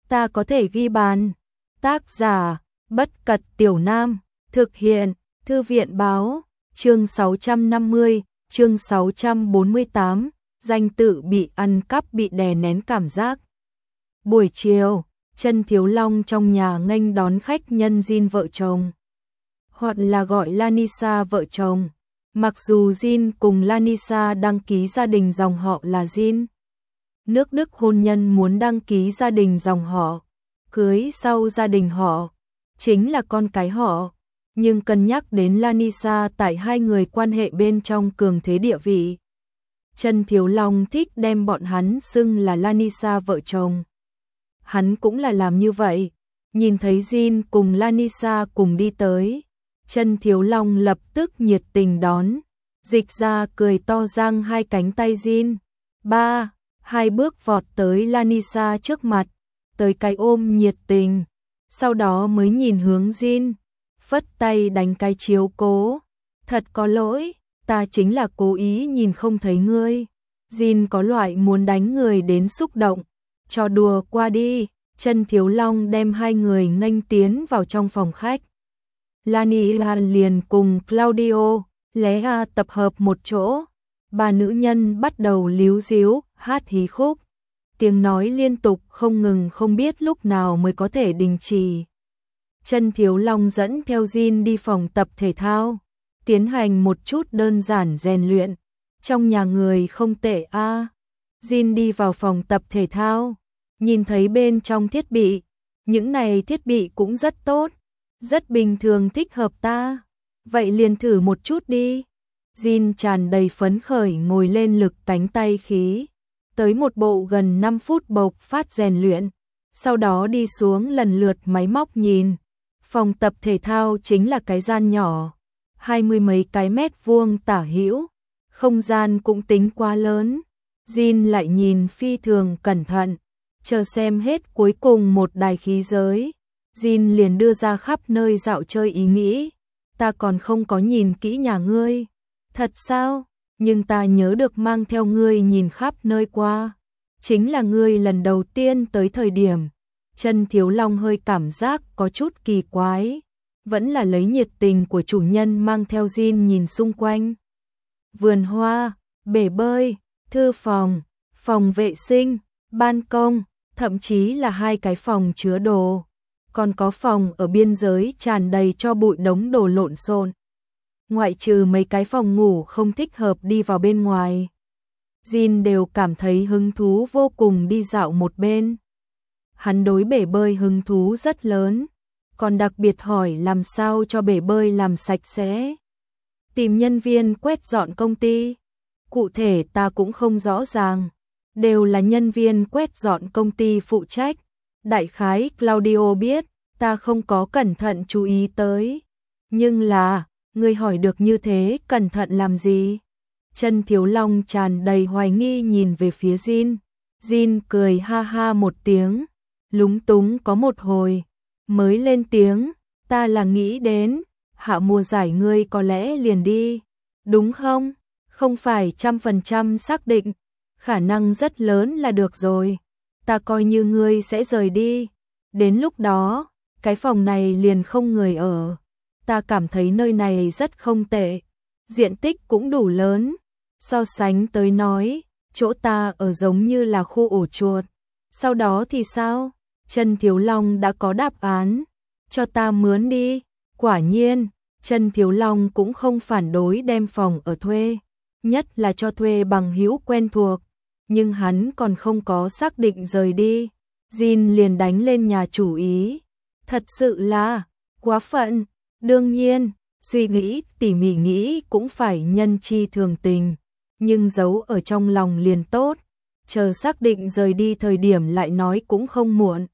ta có thể ghi bàn. Tác giả, Bất Cật Tiểu Nam, thực hiện, Thư viện báo, chương 650, chương 648, danh tự bị ăn cắp bị đè nén cảm giác. Buổi chiều, Chân Thiếu Long trong nhà nghênh đón khách nhân Jin vợ chồng, hoặc là gọi Lanisa vợ chồng. Mặc dù Jin cùng Lanisa đăng ký gia đình dòng họ là Jin, nước Đức hôn nhân muốn đăng ký gia đình dòng họ, cưới sau gia đình họ, chính là con cái họ. Nhưng cân nhắc đến Lanisa tại hai người quan hệ bên trong cường thế địa vị, Chân Thiếu Long thích đem bọn hắn xưng là Lanisa vợ chồng. Hắn cũng là làm như vậy. Nhìn thấy Jin cùng Lanisa cùng đi tới, Chân Thiếu Long lập tức nhiệt tình đón, dịch ra cười to giang hai cánh tay Jin. Hai bước vọt tới Lanisa trước mặt, tới cái ôm nhiệt tình, sau đó mới nhìn hướng Jin, phất tay đánh cái chiếu cố. Thật có lỗi, ta chính là cố ý nhìn không thấy ngươi. Jin có loại muốn đánh người đến xúc động, trò đùa qua đi. Chân Thiếu Long đem hai người nghênh tiến vào trong phòng khách. Lanisa liền cùng Claudio, Lea tập hợp một chỗ. Ba nữ nhân bắt đầu líu díu, hát hí khúc. Tiếng nói liên tục không ngừng, không biết lúc nào mới có thể đình chỉ. Chân Thiếu Long dẫn theo Jin đi phòng tập thể thao, tiến hành một chút đơn giản rèn luyện. Trong nhà người không tệ a. Jin đi vào phòng tập thể thao, nhìn thấy bên trong thiết bị, những này thiết bị cũng rất tốt, rất bình thường, thích hợp ta. Vậy liền thử một chút đi. Jin tràn đầy phấn khởi ngồi lên lực cánh tay khí, tới một bộ gần 5 phút bộc phát rèn luyện, sau đó đi xuống lần lượt máy móc nhìn. Phòng tập thể thao chính là cái gian nhỏ, 20 mấy cái mét vuông tả hữu, không gian cũng tính quá lớn. Jin lại nhìn phi thường cẩn thận, chờ xem hết cuối cùng một đài khí giới, Jin liền đưa ra khắp nơi dạo chơi ý nghĩ. Ta còn không có nhìn kỹ nhà ngươi. Thật sao? Nhưng ta nhớ được mang theo ngươi nhìn khắp nơi qua. Chính là ngươi lần đầu tiên tới thời điểm. Chân Thiếu Long hơi cảm giác có chút kỳ quái. Vẫn là lấy nhiệt tình của chủ nhân mang theo Jin nhìn xung quanh. Vườn hoa, bể bơi, thư phòng, phòng vệ sinh, ban công, thậm chí là hai cái phòng chứa đồ. Còn có phòng ở biên giới tràn đầy cho bụi đống đồ lộn xộn. Ngoại trừ mấy cái phòng ngủ không thích hợp đi vào bên ngoài, Jin đều cảm thấy hứng thú vô cùng đi dạo một bên. Hắn đối bể bơi hứng thú rất lớn, còn đặc biệt hỏi làm sao cho bể bơi làm sạch sẽ. Tìm nhân viên quét dọn công ty. Cụ thể ta cũng không rõ ràng, đều là nhân viên quét dọn công ty phụ trách. Đại khái Claudio biết, ta không có cẩn thận chú ý tới. Nhưng là, ngươi hỏi được như thế cẩn thận làm gì? Chân Thiếu Long tràn đầy hoài nghi nhìn về phía Jin. Jin cười ha ha một tiếng, lúng túng có một hồi, mới lên tiếng, ta là nghĩ đến, hạ mùa giải ngươi có lẽ liền đi, đúng không? Không phải 100% xác định, khả năng rất lớn là được rồi. Ta coi như ngươi sẽ rời đi. Đến lúc đó, cái phòng này liền không người ở. Ta cảm thấy nơi này rất không tệ, diện tích cũng đủ lớn. So sánh tới nói, chỗ ta ở giống như là khu ổ chuột. Sau đó thì sao? Chân Thiếu Long đã có đáp án. Cho ta mướn đi. Quả nhiên, Chân Thiếu Long cũng không phản đối đem phòng ở thuê, nhất là cho thuê bằng hữu quen thuộc. Nhưng hắn còn không có xác định rời đi, Jin liền đánh lên nhà chủ ý. Thật sự là quá phận. Đương nhiên, suy nghĩ tỉ mỉ nghĩ cũng phải nhân chi thường tình, nhưng giấu ở trong lòng liền tốt, chờ xác định rời đi thời điểm lại nói cũng không muộn.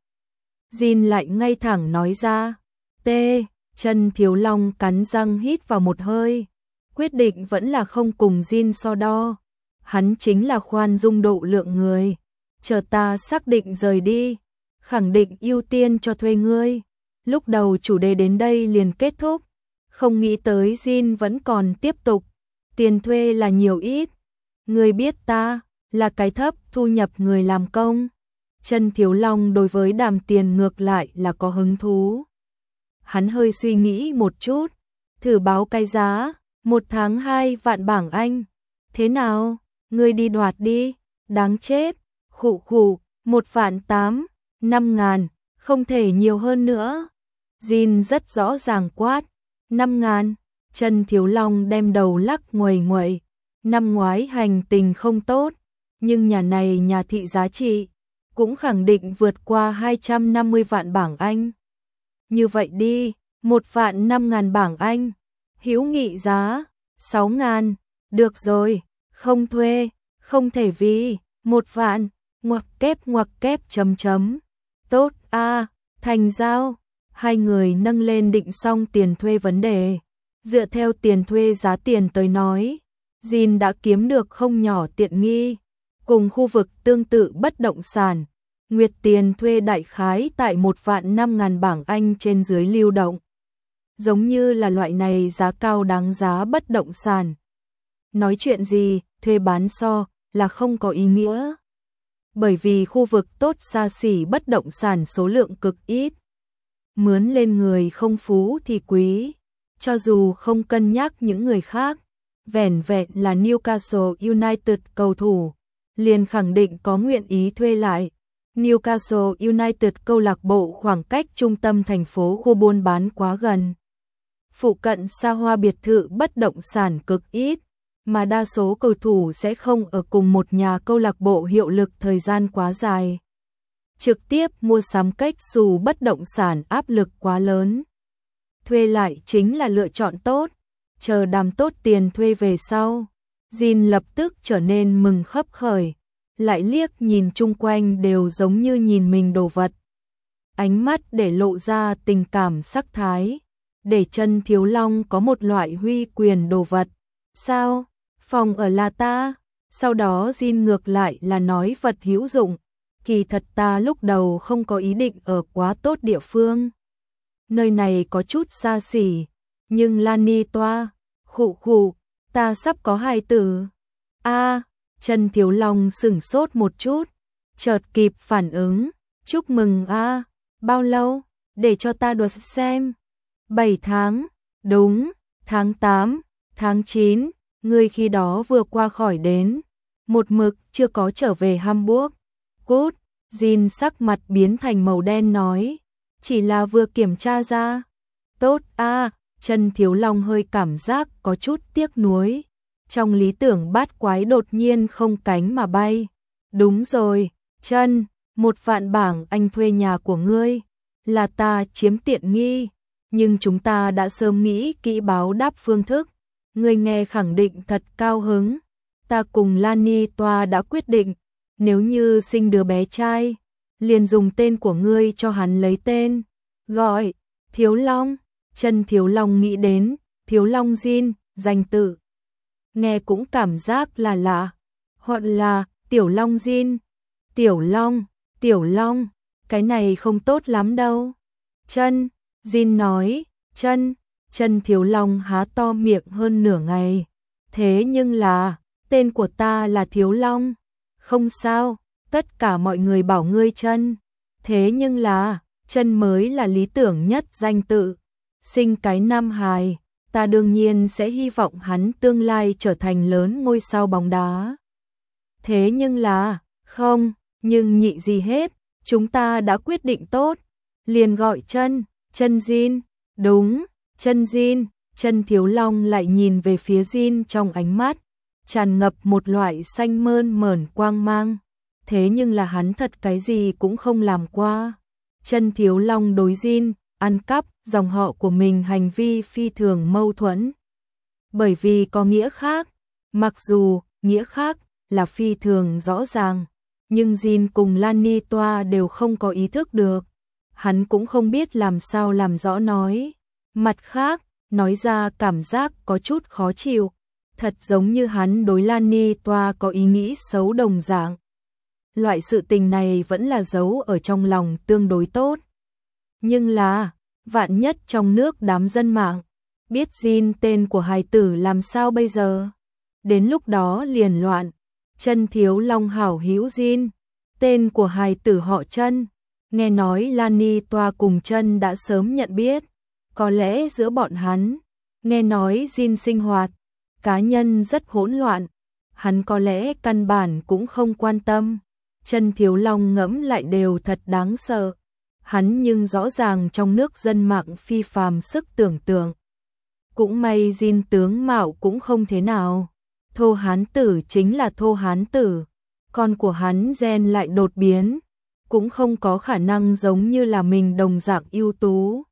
Jin lại ngay thẳng nói ra. Chân Thiếu Long cắn răng hít vào một hơi, quyết định vẫn là không cùng Jin so đo. Hắn chính là khoan dung độ lượng người, chờ ta xác định rời đi, khẳng định ưu tiên cho thuê ngươi. Lúc đầu chủ đề đến đây liền kết thúc, không nghĩ tới Jin vẫn còn tiếp tục. Tiền thuê là nhiều ít? Ngươi biết ta là cái thấp thu nhập người làm công, Chân Thiếu Long đối với đàm tiền ngược lại là có hứng thú. Hắn hơi suy nghĩ một chút, thử báo cái giá, 1 tháng 2 vạn bảng Anh. Thế nào, ngươi đi đoạt đi, đáng chết, khụ khụ, 1.800.000, 5.000, không thể nhiều hơn nữa. Jin rất rõ ràng quát, 5.000, Chân Thiếu Long đem đầu lắc nguầy nguậy. Năm ngoái hành tình không tốt, nhưng nhà này nhà thị giá trị, cũng khẳng định vượt qua 250 vạn bảng Anh. Như vậy đi, 1.500.000 bảng Anh, hữu nghị giá, 6.000, được rồi, không thuê, không thể vì, 1 vạn, ngoặc kép chấm chấm. Tốt a, thành giao, hai người nâng lên định xong tiền thuê vấn đề. Dựa theo tiền thuê giá tiền tới nói, Jin đã kiếm được không nhỏ tiện nghi, cùng khu vực tương tự bất động sản. Nguyệt tiền thuê đại khái tại 1.500.000 bảng Anh trên dưới lưu động. Giống như là loại này giá cao đáng giá bất động sản. Nói chuyện gì, thuê bán so, là không có ý nghĩa. Bởi vì khu vực tốt xa xỉ bất động sản số lượng cực ít. Mướn lên người không phú thì quý. Cho dù không cân nhắc những người khác, vẻn vẹn là Newcastle United cầu thủ, liền khẳng định có nguyện ý thuê lại. Newcastle United câu lạc bộ khoảng cách trung tâm thành phố khu buôn bán quá gần. Phụ cận xa hoa biệt thự bất động sản cực ít, mà đa số cầu thủ sẽ không ở cùng một nhà câu lạc bộ hiệu lực thời gian quá dài. Trực tiếp mua sắm cách dù bất động sản áp lực quá lớn. Thuê lại chính là lựa chọn tốt, chờ đàm tốt tiền thuê về sau. Jin lập tức trở nên mừng khấp khởi, lại liếc nhìn chung quanh đều giống như nhìn mình đồ vật. Ánh mắt để lộ ra tình cảm sắc thái, để Chân Thiếu Long có một loại huy quyền đồ vật. Sao? Phòng ở là ta? Sau đó Jin ngược lại là nói vật hữu dụng, kỳ thật ta lúc đầu không có ý định ở quá tốt địa phương. Nơi này có chút xa xỉ, nhưng Lani toa, khụ khụ, ta sắp có hài tử. A, Chân Thiếu Long sửng sốt một chút, chợt kịp phản ứng, chúc mừng a, bao lâu, để cho ta đoán xem. 7 tháng, đúng, tháng 8, tháng 9, ngươi khi đó vừa qua khỏi đến, một mực chưa có trở về Hamburg. Cút, Jin sắc mặt biến thành màu đen nói, chỉ là vừa kiểm tra ra. Tốt a, Chân Thiếu Long hơi cảm giác có chút tiếc nuối. Trong lý tưởng bát quái đột nhiên không cánh mà bay. Đúng rồi, Chân, 1 vạn bảng Anh thuê nhà của ngươi, là ta chiếm tiện nghi, nhưng chúng ta đã sớm nghĩ kỹ báo đáp phương thức. Ngươi nghe khẳng định thật cao hứng. Ta cùng Lani toa đã quyết định, nếu như sinh đứa bé trai, liền dùng tên của ngươi cho hắn lấy tên, gọi Thiếu Long. Chân Thiếu Long nghĩ đến Thiếu Long Jin, danh tự nghe cũng cảm giác là lạ, hoặc là Tiểu Long Jin. Tiểu Long, cái này không tốt lắm đâu. Jin nói. Chân Thiếu Long há to miệng hơn nửa ngày. Thế nhưng là, tên của ta là Thiếu Long. Không sao, tất cả mọi người bảo ngươi Chân. Thế nhưng là, Chân mới là lý tưởng nhất danh tự. Sinh cái nam hài, ta đương nhiên sẽ hy vọng hắn tương lai trở thành lớn ngôi sao bóng đá. Thế nhưng là, không, nhưng nhị gì hết, chúng ta đã quyết định tốt. Liền gọi Chân Jin, đúng, Chân Jin. Chân Thiếu Long lại nhìn về phía Jin trong ánh mắt tràn ngập một loại xanh mơn mởn quang mang. Thế nhưng là hắn thật cái gì cũng không làm qua. Chân Thiếu Long đối Jin ăn cắp dòng họ của mình hành vi phi thường mâu thuẫn. Bởi vì có nghĩa khác, mặc dù nghĩa khác là phi thường rõ ràng, nhưng Jin cùng Lani toa đều không có ý thức được. Hắn cũng không biết làm sao làm rõ nói. Mặt khác, nói ra cảm giác có chút khó chịu, thật giống như hắn đối Lani toa có ý nghĩ xấu đồng dạng. Loại sự tình này vẫn là giấu ở trong lòng tương đối tốt. Nhưng là, vạn nhất trong nước đám dân mạng biết Jin tên của hài tử làm sao bây giờ? Đến lúc đó liền loạn. Chân Thiếu Long hảo hữu Jin, tên của hài tử họ Chân. Nghe nói Lani Toa cùng Chân đã sớm nhận biết, có lẽ giữa bọn hắn, nghe nói Jin sinh hoạt cá nhân rất hỗn loạn, hắn có lẽ căn bản cũng không quan tâm. Chân Thiếu Long ngẫm lại đều thật đáng sợ. Hắn nhưng rõ ràng trong nước dân mạng phi phàm sức tưởng tượng. Cũng may Jin tướng mạo cũng không thế nào. Thô Hán Tử chính là Thô Hán Tử. Con của hắn gen lại đột biến, cũng không có khả năng giống như là mình đồng dạng ưu tú.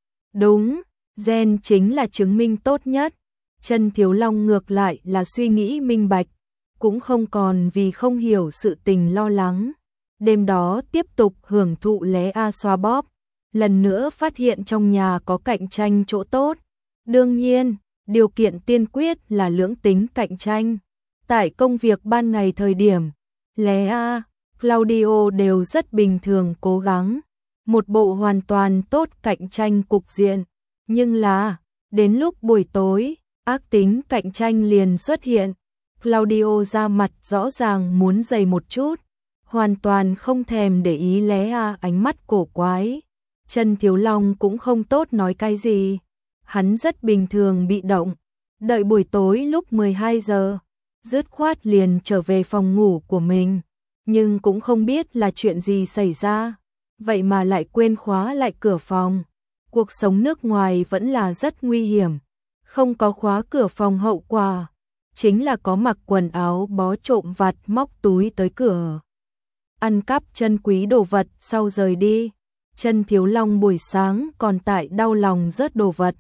Đúng, gen chính là chứng minh tốt nhất. Chân Thiếu Long ngược lại là suy nghĩ minh bạch, cũng không còn vì không hiểu sự tình lo lắng. Đêm đó tiếp tục hưởng thụ lé a xoa bóp, lần nữa phát hiện trong nhà có cạnh tranh chỗ tốt. Đương nhiên, điều kiện tiên quyết là lưỡng tính cạnh tranh. Tại công việc ban ngày thời điểm, Lea, Claudio đều rất bình thường cố gắng, một bộ hoàn toàn tốt cạnh tranh cục diện. Nhưng là, đến lúc buổi tối, ác tính cạnh tranh liền xuất hiện. Claudio ra mặt rõ ràng muốn dày một chút, hoàn toàn không thèm để ý Lea ánh mắt cổ quái. Chân Thiếu Long cũng không tốt nói cái gì, hắn rất bình thường bị động, đợi buổi tối lúc 12 giờ, dứt khoát liền trở về phòng ngủ của mình, nhưng cũng không biết là chuyện gì xảy ra, vậy mà lại quên khóa lại cửa phòng. Cuộc sống nước ngoài vẫn là rất nguy hiểm, không có khóa cửa phòng hậu quả chính là có mặc quần áo bó trộm vặt móc túi tới cửa, ăn cắp chân quý đồ vật sau rời đi. Chân Thiếu Long buổi sáng còn tại đau lòng rớt đồ vật.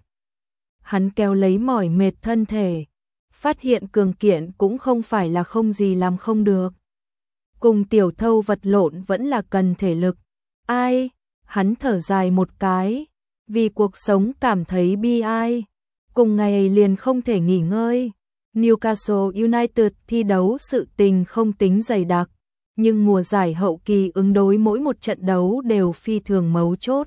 Hắn kéo lấy mỏi mệt thân thể, phát hiện cường kiện cũng không phải là không gì làm không được. Cùng tiểu thâu vật lộn vẫn là cần thể lực. Ai? Hắn thở dài một cái, vì cuộc sống cảm thấy bi ai. Cùng ngày liền không thể nghỉ ngơi. Newcastle United thi đấu sự tình không tính dày đặc, nhưng mùa giải hậu kỳ ứng đối mỗi một trận đấu đều phi thường mấu chốt.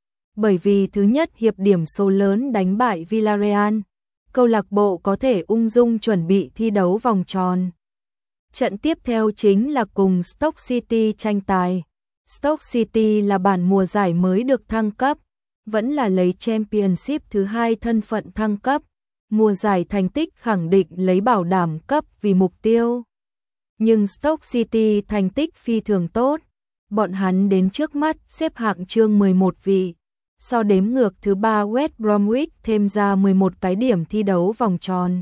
Bởi vì thứ nhất hiệp điểm số lớn đánh bại Villarreal, câu lạc bộ có thể ung dung chuẩn bị thi đấu vòng tròn. Trận tiếp theo chính là cùng Stoke City tranh tài. Stoke City là bản mùa giải mới được thăng cấp, vẫn là lấy Championship thứ hai thân phận thăng cấp. Mùa giải thành tích khẳng định lấy bảo đảm cấp vì mục tiêu. Nhưng Stoke City thành tích phi thường tốt, bọn hắn đến trước mắt xếp hạng chương 11 vị. So đếm ngược thứ 3 West Bromwich thêm ra 11 cái điểm thi đấu vòng tròn.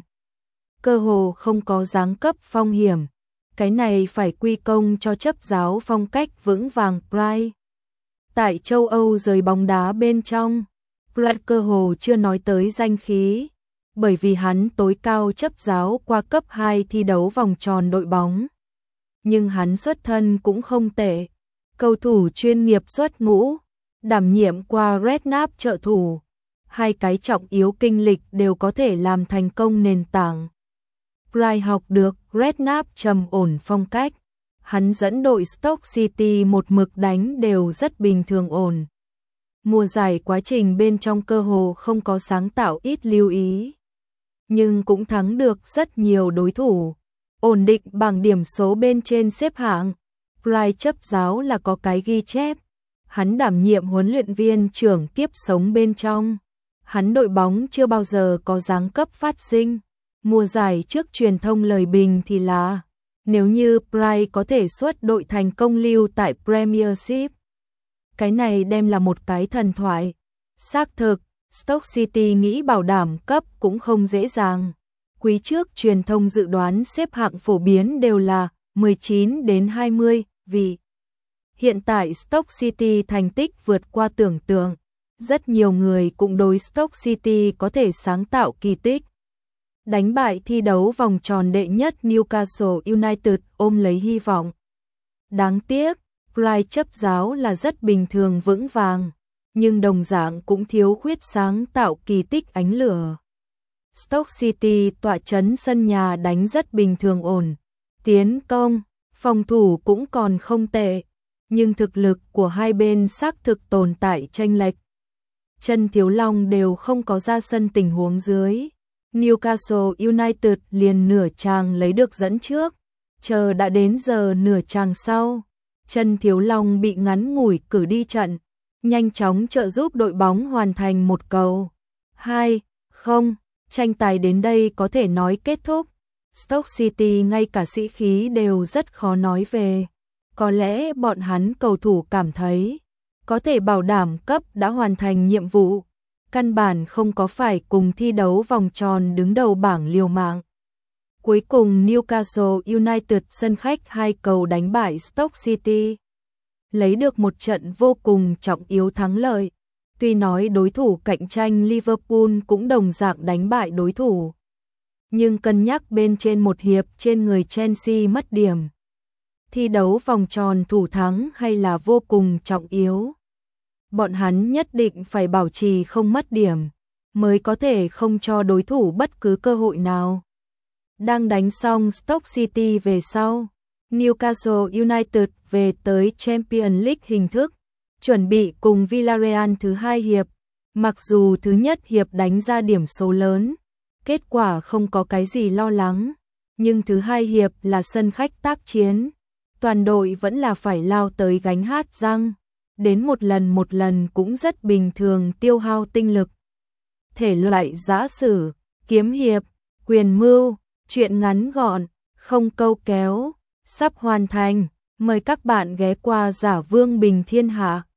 Cơ hồ không có giáng cấp phong hiểm. Cái này phải quy công cho chấp giáo phong cách vững vàng Bright. Tại châu Âu rời bóng đá bên trong, Bright cơ hồ chưa nói tới danh khí, bởi vì hắn tối cao chấp giáo qua cấp 2 thi đấu vòng tròn đội bóng. Nhưng hắn xuất thân cũng không tệ, cầu thủ chuyên nghiệp xuất ngũ, đảm nhiệm qua Redknapp trợ thủ, hai cái trọng yếu kinh lịch đều có thể làm thành công nền tảng. Bright học được Redknapp trầm ổn phong cách, hắn dẫn đội Stoke City một mực đánh đều rất bình thường ổn. Mùa giải quá trình bên trong cơ hồ không có sáng tạo ít lưu ý, nhưng cũng thắng được rất nhiều đối thủ, ổn định bảng điểm số bên trên xếp hạng. Bright chấp giáo là có cái ghi chép, hắn đảm nhiệm huấn luyện viên trưởng kiếp sống bên trong, hắn đội bóng chưa bao giờ có giáng cấp phát sinh. Mùa giải trước truyền thông lời bình thì là, nếu như Bright có thể xuất đội thành công lưu tại Premiership, cái này đem là một cái thần thoại. Xác thực, Stoke City nghĩ bảo đảm cấp cũng không dễ dàng. Quý trước truyền thông dự đoán xếp hạng phổ biến đều là 19 đến 20 vị. Hiện tại Stoke City thành tích vượt qua tưởng tượng. Rất nhiều người cũng đối Stoke City có thể sáng tạo kỳ tích. Đánh bại thi đấu vòng tròn đệ nhất Newcastle United ôm lấy hy vọng. Đáng tiếc, Bright chấp giáo là rất bình thường vững vàng, nhưng đồng dạng cũng thiếu khuyết sáng tạo kỳ tích ánh lửa. Stoke City tọa trấn sân nhà đánh rất bình thường ổn, tiến công, phòng thủ cũng còn không tệ, nhưng thực lực của hai bên xác thực tồn tại chênh lệch. Chân Thiếu Long đều không có ra sân tình huống dưới, Newcastle United liền nửa chàng lấy được dẫn trước, chờ đã đến giờ nửa chàng sau, Trần Thiếu Long bị ngắn ngủi cử đi trận, nhanh chóng trợ giúp đội bóng hoàn thành một cầu. 2-0, tranh tài đến đây có thể nói kết thúc. Stoke City ngay cả sĩ khí đều rất khó nói về. Có lẽ bọn hắn cầu thủ cảm thấy có thể bảo đảm cấp đã hoàn thành nhiệm vụ, căn bản không có phải cùng thi đấu vòng tròn đứng đầu bảng liều mạng. Cuối cùng Newcastle United sân khách 2 cầu đánh bại Stoke City, lấy được một trận vô cùng trọng yếu thắng lợi. Tuy nói đối thủ cạnh tranh Liverpool cũng đồng dạng đánh bại đối thủ, nhưng cân nhắc bên trên một hiệp trên người Chelsea mất điểm. Thi đấu vòng tròn thủ thắng hay là vô cùng trọng yếu. Bọn hắn nhất định phải bảo trì không mất điểm, mới có thể không cho đối thủ bất cứ cơ hội nào. Đang đánh xong Stoke City về sau, Newcastle United về tới Champions League hình thức, chuẩn bị cùng Villarreal thứ 2 hiệp. Mặc dù thứ nhất hiệp đánh ra điểm số lớn, kết quả không có cái gì lo lắng, nhưng thứ 2 hiệp là sân khách tác chiến, toàn đội vẫn là phải lao tới gánh hát răng, đến một lần cũng rất bình thường tiêu hao tinh lực. Thể loại giã sử, kiếm hiệp, quyền mưu, truyện ngắn gọn, không câu kéo, sắp hoàn thành, mời các bạn ghé qua Giả Vương Bình Thiên Hạ.